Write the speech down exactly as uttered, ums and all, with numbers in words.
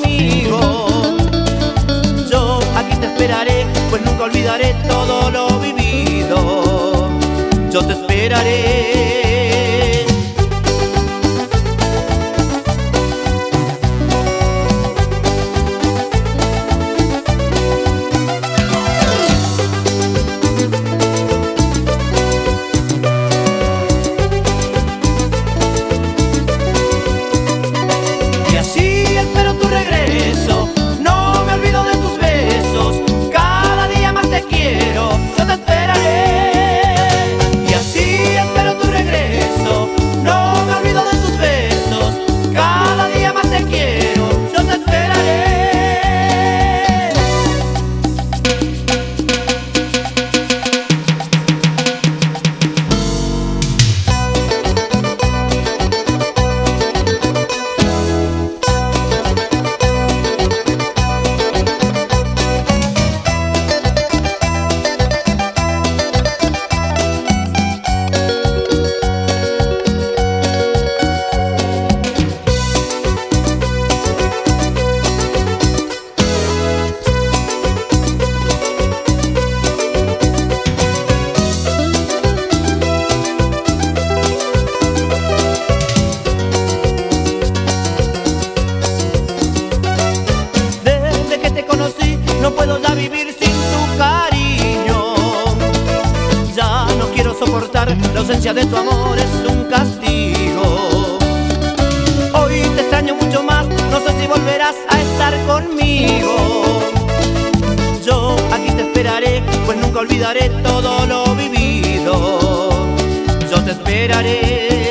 conmigo. Yo aquí te esperaré, pues nunca olvidaré todo lo vivido. Yo te esperaré. No puedo ya vivir sin tu cariño. Ya no quiero soportar la ausencia de tu amor, es un castigo. Hoy te extraño mucho más, no sé si volverás a estar conmigo. Yo aquí te esperaré, pues nunca olvidaré todo lo vivido. Yo te esperaré.